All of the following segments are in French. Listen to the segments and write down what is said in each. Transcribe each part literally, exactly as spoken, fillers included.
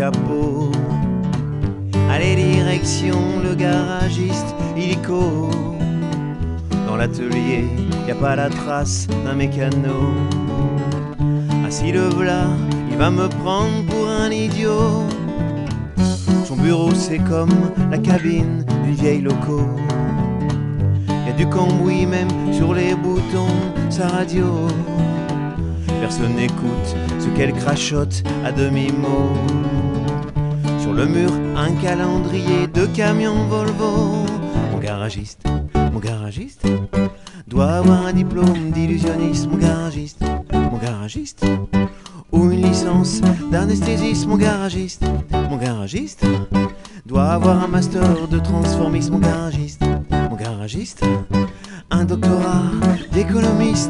chapeau. Allez, direction le garagiste illico. Dans l'atelier, y a pas la trace d'un mécano. Ah si le v'là, il va me prendre pour un idiot. Son bureau c'est comme la cabine d'une vieille loco. Y a du cambouis même sur les boutons, sa radio. Personne n'écoute ce qu'elle crachote à demi-mot. Sur le mur, un calendrier de camions Volvo. Mon garagiste, mon garagiste doit avoir un diplôme d'illusionniste. Mon garagiste, mon garagiste, ou une licence d'anesthésiste. Mon garagiste, mon garagiste doit avoir un master de transformisme. Mon garagiste, mon garagiste, un doctorat d'économiste.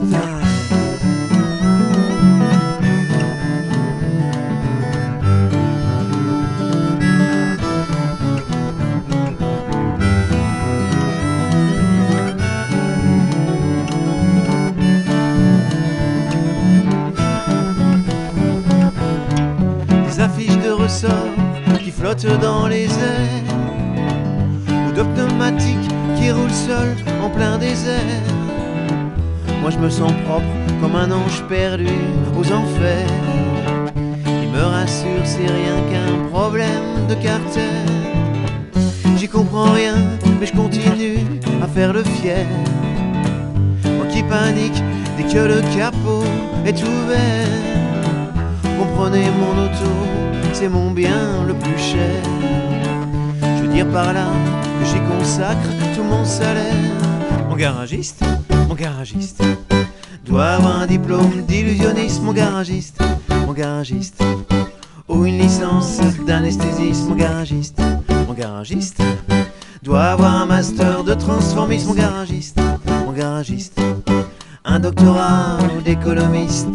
Affiches de ressort qui flottent dans les airs, ou de pneumatiques qui roulent seuls en plein désert. Moi je me sens propre comme un ange perdu aux enfers. Il me rassure, c'est rien qu'un problème de carter. J'y comprends rien, mais je continue à faire le fier. Moi qui panique dès que le capot est ouvert. Comprenez mon auto, c'est mon bien le plus cher. Je veux dire par là que j'y consacre tout mon salaire. Mon garagiste, mon garagiste doit avoir un diplôme d'illusionniste. Mon garagiste, mon garagiste, ou une licence d'anesthésiste. Mon garagiste, mon garagiste doit avoir un master de transformisme. Mon garagiste, mon garagiste, un doctorat d'économiste.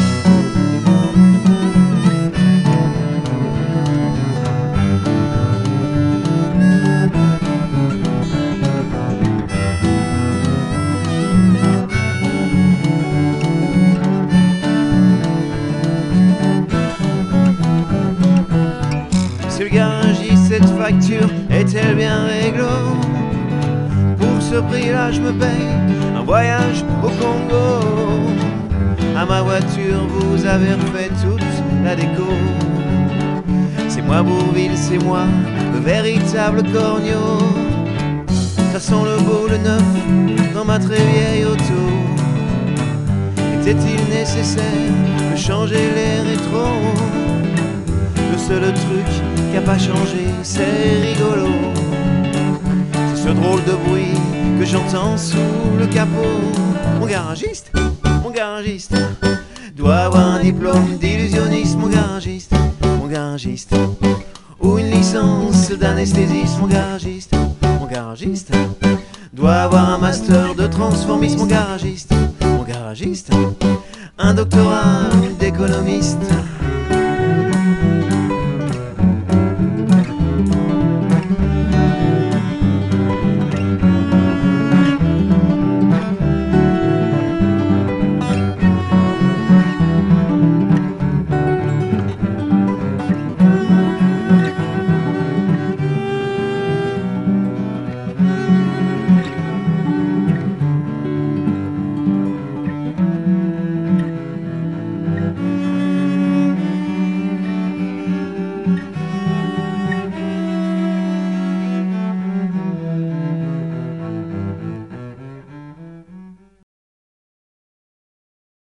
Monsieur le garagiste, cette facture est-elle bien réglo? Pour ce prix-là, je me paye un voyage au Congo. À ma voiture, vous avez refait toute la déco. C'est moi Bourvil, c'est moi, le véritable corneau. Ça sent le beau, le neuf, dans ma très vieille auto. Était-il nécessaire de changer les rétros? Le seul truc qui a pas changé, c'est rigolo. C'est ce drôle de bruit que j'entends sous le capot. Mon garagiste, mon garagiste doit avoir un diplôme d'illusionniste. Mon garagiste, mon garagiste, ou une licence d'anesthésiste. Mon garagiste, mon garagiste doit avoir un master de transformisme. Mon garagiste, mon garagiste, un doctorat d'économiste.